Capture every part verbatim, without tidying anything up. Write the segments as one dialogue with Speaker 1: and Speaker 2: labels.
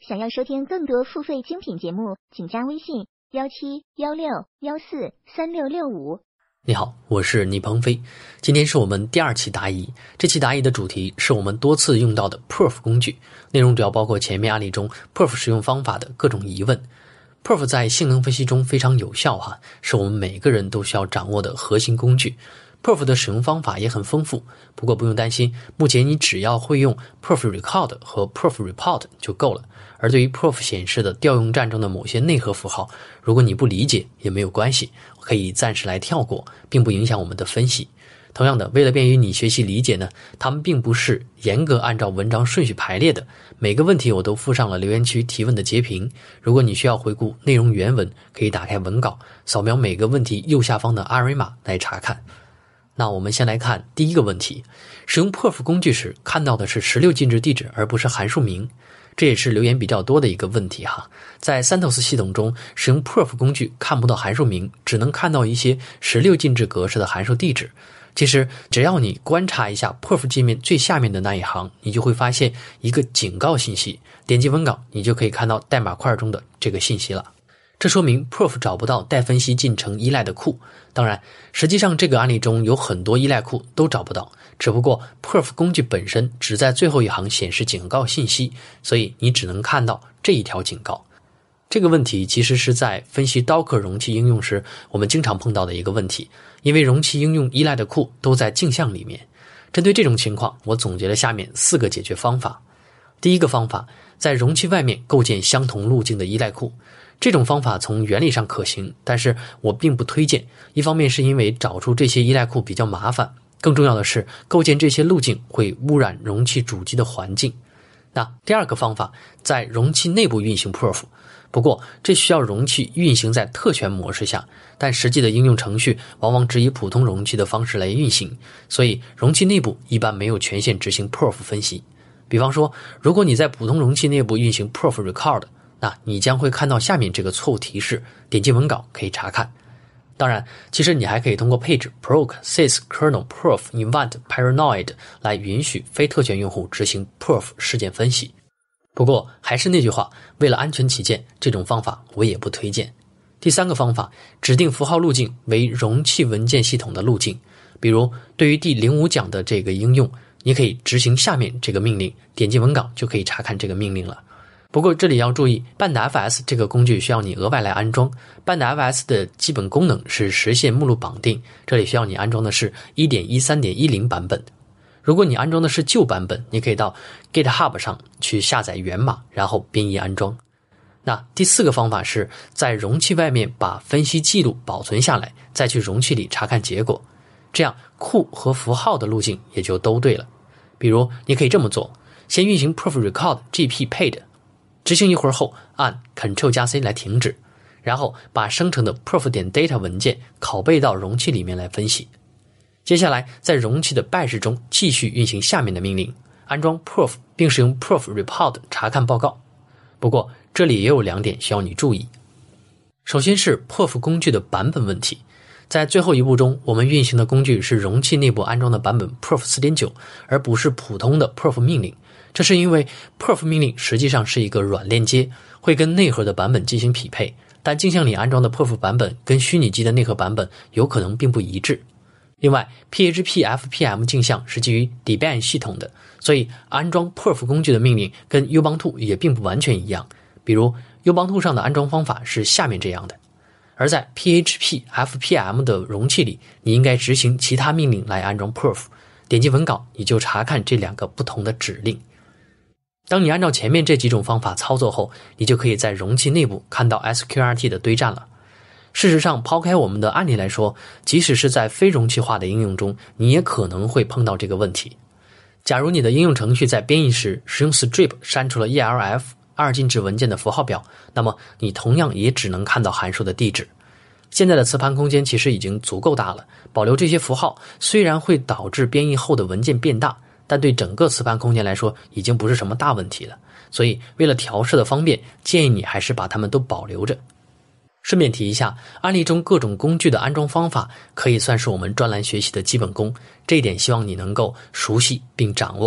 Speaker 1: 想要收听更多付费精品节目，请加微信幺七幺六幺四三六六五。
Speaker 2: 你好，我是倪鹏飞。今天是我们第二期答疑，这期答疑的主题是我们多次用到的 P R O F 工具，内容主要包括前面案例中 P R O F 使用方法的各种疑问。P R O F 在性能分析中非常有效哈，是我们每个人都需要掌握的核心工具。P R O F 的使用方法也很丰富，不过不用担心，目前你只要会用 P R O F Record 和 P R O F Report 就够了。而对于 P R O F 显示的调用站中的某些内核符号，如果你不理解也没有关系，可以暂时来跳过，并不影响我们的分析。同样的，为了便于你学习理解呢，它们并不是严格按照文章顺序排列的，每个问题我都附上了留言区提问的截屏。如果你需要回顾内容原文，可以打开文稿，扫描每个问题右下方的二维码来查看。那我们先来看第一个问题，使用 P R O F 工具时看到的是十六进制地址而不是函数名，这也是留言比较多的一个问题哈。在 CentOS 系统中，使用 P R O F 工具看不到函数名，只能看到一些十六进制格式的函数地址。其实只要你观察一下 P R O F 界面最下面的那一行，你就会发现一个警告信息，点击文稿你就可以看到代码块中的这个信息了。这说明 P R O F 找不到待分析进程依赖的库。当然，实际上这个案例中有很多依赖库都找不到，只不过 P R O F 工具本身只在最后一行显示警告信息，所以你只能看到这一条警告。这个问题其实是在分析 Docker 容器应用时我们经常碰到的一个问题，因为容器应用依赖的库都在镜像里面。针对这种情况，我总结了下面四个解决方法。第一个方法，在容器外面构建相同路径的依赖库。这种方法从原理上可行，但是我并不推荐。一方面是因为找出这些依赖库比较麻烦，更重要的是构建这些路径会污染容器主机的环境。那第二个方法，在容器内部运行 P R O F， 不过这需要容器运行在特权模式下，但实际的应用程序往往只以普通容器的方式来运行，所以容器内部一般没有权限执行 P R O F 分析。比方说，如果你在普通容器内部运行 P R O F Record，那你将会看到下面这个错误提示，点击文稿可以查看。当然，其实你还可以通过配置 proc sys kernel P R O F invent paranoid 来允许非特权用户执行 P R O F 事件分析。不过还是那句话，为了安全起见，这种方法我也不推荐。第三个方法，指定符号路径为容器文件系统的路径。比如对于第零五讲的这个应用，你可以执行下面这个命令，点击文稿就可以查看这个命令了。不过这里要注意，半的 F S 这个工具需要你额外来安装。半的 F S 的基本功能是实现目录绑定，这里需要你安装的是 一点一三点一零 版本。如果你安装的是旧版本，你可以到 GitHub 上去下载源码，然后编译安装。那第四个方法是在容器外面把分析记录保存下来，再去容器里查看结果，这样库和符号的路径也就都对了。比如你可以这么做，先运行 P R O F Record G P Paid，执行一会儿后按 Ctrl 加 C 来停止，然后把生成的 P R O F 点 data 文件拷贝到容器里面来分析。接下来在容器的 bash 中继续运行下面的命令，安装 P R O F 并使用 P R O F Report 查看报告。不过这里也有两点需要你注意。首先是 P R O F 工具的版本问题。在最后一步中，我们运行的工具是容器内部安装的版本 P R O F 四点九， 而不是普通的 P R O F 命令。这是因为 P R O F 命令实际上是一个软链接，会跟内核的版本进行匹配，但镜像里安装的 P R O F 版本跟虚拟机的内核版本有可能并不一致。另外 P H P F P M 镜像是基于 Debian 系统的，所以安装 P R O F 工具的命令跟 Ubuntu 也并不完全一样。比如 Ubuntu 上的安装方法是下面这样的，而在 P H P F P M 的容器里，你应该执行其他命令来安装 P R O F。 点击文稿你就查看这两个不同的指令。当你按照前面这几种方法操作后，你就可以在容器内部看到 S Q R T 的堆栈了。事实上，抛开我们的案例来说，即使是在非容器化的应用中，你也可能会碰到这个问题。假如你的应用程序在编译时使用 strip 删除了 E L F 二进制文件的符号表，那么你同样也只能看到函数的地址。现在的磁盘空间其实已经足够大了，保留这些符号虽然会导致编译后的文件变大，但对整个磁盘空间来说已经不是什么大问题了。所以为了调试的方便，建议你还是把它们都保留着。顺便提一下，案例中各种工具的安装方法可以算是我们专栏学习的基本功，这一点希望你能够熟悉并掌握。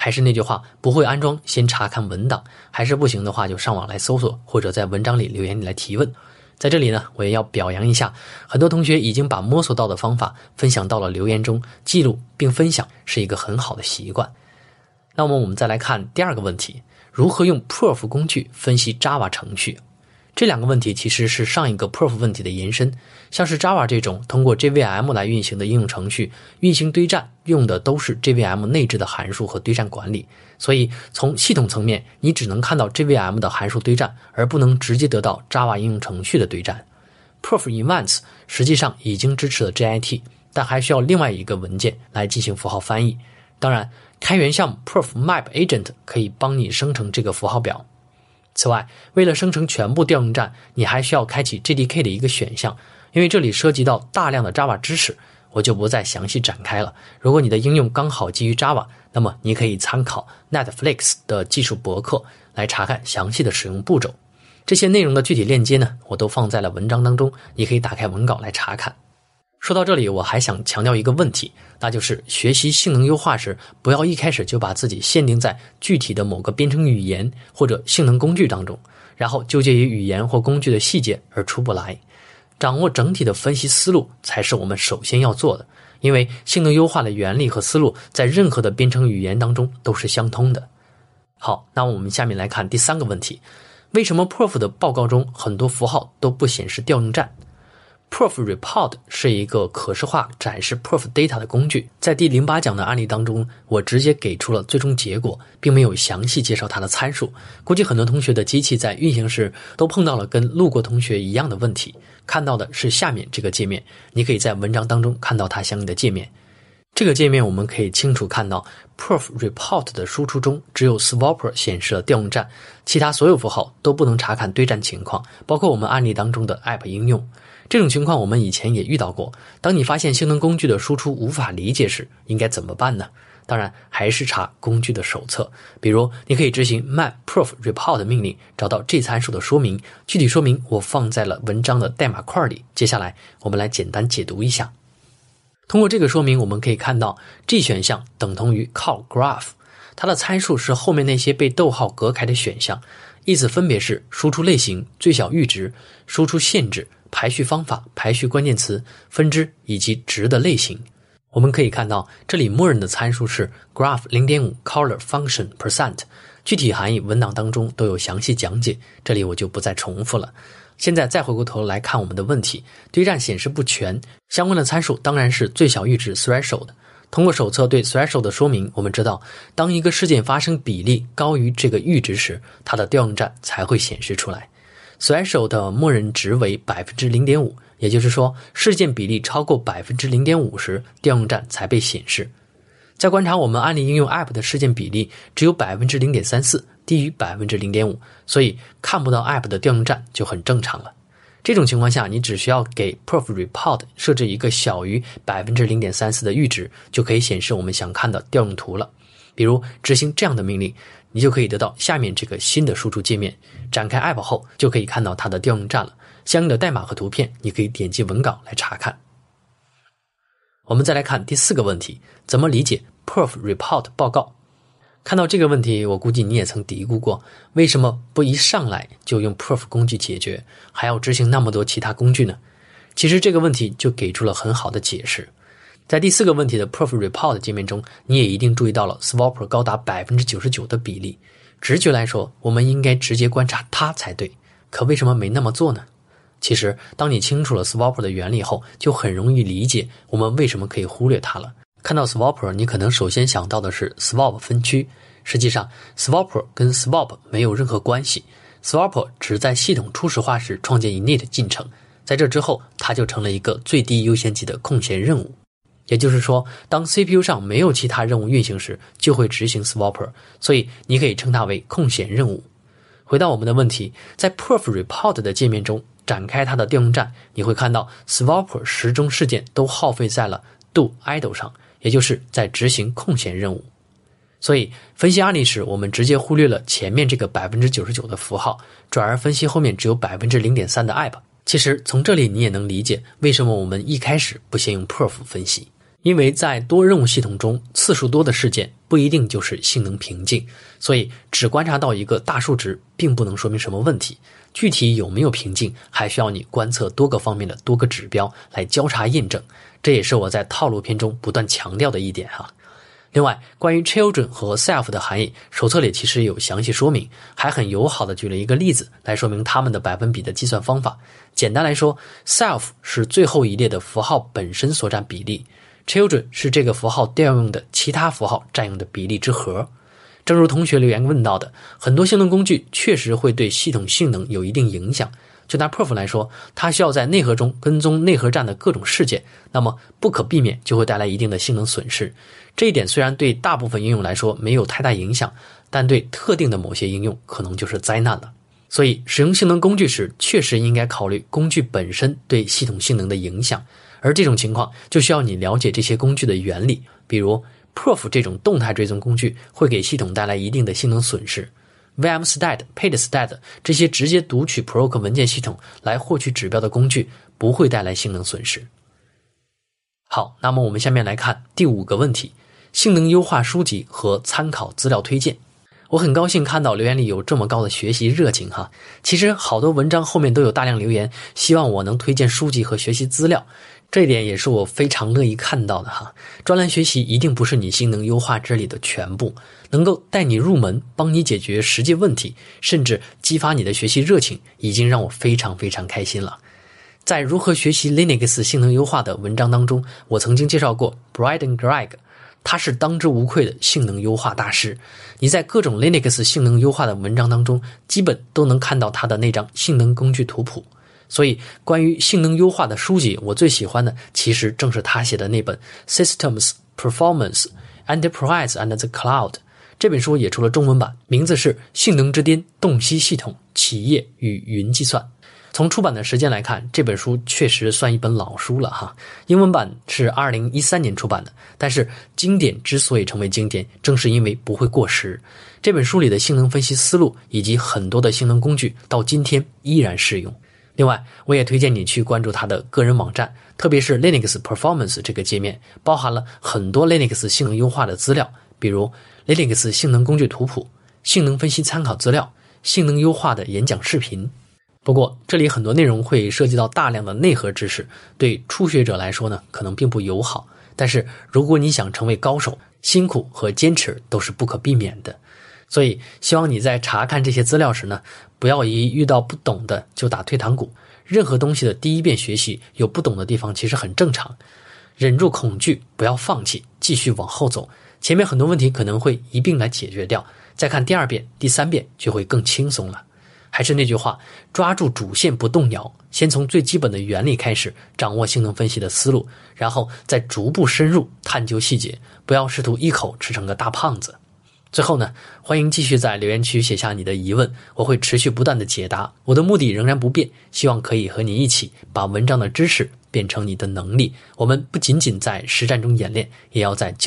Speaker 2: 还是那句话，不会安装先查看文档，还是不行的话就上网来搜索，或者在文章里留言里来提问。在这里呢，我也要表扬一下，很多同学已经把摸索到的方法分享到了留言中，记录并分享是一个很好的习惯。那么我们再来看第二个问题，如何用 Perf 工具分析 Java 程序？这两个问题其实是上一个 Perf 问题的延伸，像是 Java 这种通过 J V M 来运行的应用程序，运行堆栈用的都是 J V M 内置的函数和堆栈管理，所以从系统层面，你只能看到 J V M 的函数堆栈，而不能直接得到 Java 应用程序的堆栈。Perf Events 实际上已经支持了 J I T， 但还需要另外一个文件来进行符号翻译。当然，开源项目 Perf Map Agent 可以帮你生成这个符号表。此外，为了生成全部调用栈，你还需要开启 J D K 的一个选项，因为这里涉及到大量的 Java 知识，我就不再详细展开了。如果你的应用刚好基于 Java， 那么你可以参考 Netflix 的技术博客来查看详细的使用步骤。这些内容的具体链接呢，我都放在了文章当中，你可以打开文稿来查看。说到这里，我还想强调一个问题，那就是学习性能优化时，不要一开始就把自己限定在具体的某个编程语言或者性能工具当中，然后纠结于语言或工具的细节而出不来。掌握整体的分析思路才是我们首先要做的，因为性能优化的原理和思路在任何的编程语言当中都是相通的。好，那我们下面来看第三个问题，为什么 Perf 的报告中很多符号都不显示调用栈？Perf Report 是一个可视化展示 Perf data 的工具，在第零八讲的案例当中，我直接给出了最终结果，并没有详细介绍它的参数。估计很多同学的机器在运行时都碰到了跟路过同学一样的问题，看到的是下面这个界面，你可以在文章当中看到它相应的界面。这个界面我们可以清楚看到 Perf Report 的输出中只有 Swapper 显示了调用栈，其他所有符号都不能查看堆栈情况，包括我们案例当中的 App 应用。这种情况我们以前也遇到过，当你发现性能工具的输出无法理解时，应该怎么办呢？当然还是查工具的手册，比如你可以执行 map perf report 命令，找到 G 参数的说明，具体说明我放在了文章的代码块里。接下来我们来简单解读一下。通过这个说明，我们可以看到 G 选项等同于 call graph， 它的参数是后面那些被逗号隔开的选项，意思分别是输出类型、最小阈值、输出限制、排序方法、排序关键词、分支以及值的类型。我们可以看到这里默认的参数是 graph 零点五 color function percent， 具体含义文档当中都有详细讲解，这里我就不再重复了。现在再回过头来看我们的问题，堆栈显示不全，相关的参数当然是最小阈值 threshold。通过手册对 threshold 的说明，我们知道当一个事件发生比例高于这个阈值时，它的调用栈才会显示出来。threshold 的默认值为 百分之零点五， 也就是说事件比例超过 百分之零点五 时，调用栈才被显示。在观察我们案例应用 App 的事件比例只有 百分之零点三四， 低于 百分之零点五， 所以看不到 App 的调用栈就很正常了。这种情况下，你只需要给 Perf Report 设置一个小于 百分之零点三四 的阈值，就可以显示我们想看的调用图了。比如执行这样的命令，你就可以得到下面这个新的输出界面。展开 App 后，就可以看到它的调用栈了。相应的代码和图片，你可以点击文稿来查看。我们再来看第四个问题，怎么理解 Perf Report 报告？看到这个问题，我估计你也曾嘀咕过，为什么不一上来就用 Perf 工具解决，还要执行那么多其他工具呢？其实这个问题就给出了很好的解释。在第四个问题的 Perf Report 界面中，你也一定注意到了 Swapper 高达 百分之九十九 的比例。直觉来说，我们应该直接观察它才对，可为什么没那么做呢？其实当你清楚了 Swapper 的原理后，就很容易理解我们为什么可以忽略它了。看到 Swapper， 你可能首先想到的是 Swap 分区，实际上 Swapper 跟 Swap 没有任何关系， Swapper 只在系统初始化时创建 init 进程，在这之后它就成了一个最低优先级的空闲任务。也就是说，当 C P U 上没有其他任务运行时，就会执行 Swapper， 所以你可以称它为空闲任务。回到我们的问题，在 Perf Report 的界面中展开它的调用栈，你会看到 Swapper 时钟事件都耗费在了 do idle 上，也就是在执行空闲任务。所以分析案例时，我们直接忽略了前面这个 百分之九十九 的符号，转而分析后面只有 百分之零点三 的 App。其实从这里你也能理解为什么我们一开始不先用 Perf 分析， 因为在多任务系统中，次数多的事件不一定就是性能瓶颈，所以只观察到一个大数值并不能说明什么问题。具体有没有瓶颈，还需要你观测多个方面的多个指标来交叉验证，这也是我在套路篇中不断强调的一点哈。另外，关于 children 和 self 的含义，手册里其实有详细说明，还很友好的举了一个例子来说明它们的百分比的计算方法。简单来说， self 是最后一列的符号本身所占比例， children 是这个符号调用的其他符号占用的比例之和。正如同学留言问到的，很多性能工具确实会对系统性能有一定影响。就拿 Perf 来说，它需要在内核中跟踪内核站的各种事件，那么不可避免就会带来一定的性能损失。这一点虽然对大部分应用来说没有太大影响，但对特定的某些应用可能就是灾难了。所以使用性能工具时，确实应该考虑工具本身对系统性能的影响，而这种情况就需要你了解这些工具的原理，比如 Perf 这种动态追踪工具会给系统带来一定的性能损失。vmstat、paidStat 这些直接读取 proc 文件系统来获取指标的工具不会带来性能损失。好，那么我们下面来看第五个问题，性能优化书籍和参考资料推荐。我很高兴看到留言里有这么高的学习热情哈。其实好多文章后面都有大量留言，希望我能推荐书籍和学习资料，这一点也是我非常乐意看到的哈。专栏学习一定不是你性能优化之旅的全部，能够带你入门，帮你解决实际问题，甚至激发你的学习热情，已经让我非常非常开心了。在如何学习 Linux 性能优化的文章当中，我曾经介绍过 Braden Gregg， 他是当之无愧的性能优化大师。你在各种 Linux 性能优化的文章当中，基本都能看到他的那张性能工具图谱。所以关于性能优化的书籍，我最喜欢的其实正是他写的那本 Systems, Performance, Enterprise and the Cloud。 这本书也出了中文版，名字是性能之巅：洞悉系统、企业与云计算。从出版的时间来看，这本书确实算一本老书了哈。英文版是二零一三年出版的，但是经典之所以成为经典，正是因为不会过时。这本书里的性能分析思路以及很多的性能工具到今天依然适用。另外，我也推荐你去关注他的个人网站，特别是 Linux Performance 这个界面，包含了很多 Linux 性能优化的资料，比如 Linux 性能工具图谱、性能分析参考资料、性能优化的演讲视频。不过这里很多内容会涉及到大量的内核知识，对初学者来说呢，可能并不友好。但是如果你想成为高手，辛苦和坚持都是不可避免的。所以希望你在查看这些资料时呢，不要一遇到不懂的就打退堂鼓。任何东西的第一遍学习有不懂的地方其实很正常，忍住恐惧，不要放弃，继续往后走。前面很多问题可能会一并来解决掉，再看第二遍、第三遍就会更轻松了。还是那句话，抓住主线不动摇，先从最基本的原理开始，掌握性能分析的思路，然后再逐步深入探究细节，不要试图一口吃成个大胖子。最后呢，欢迎继续在留言区写下你的疑问，我会持续不断的解答。我的目的仍然不变，希望可以和你一起把文章的知识变成你的能力。我们不仅仅在实战中演练，也要在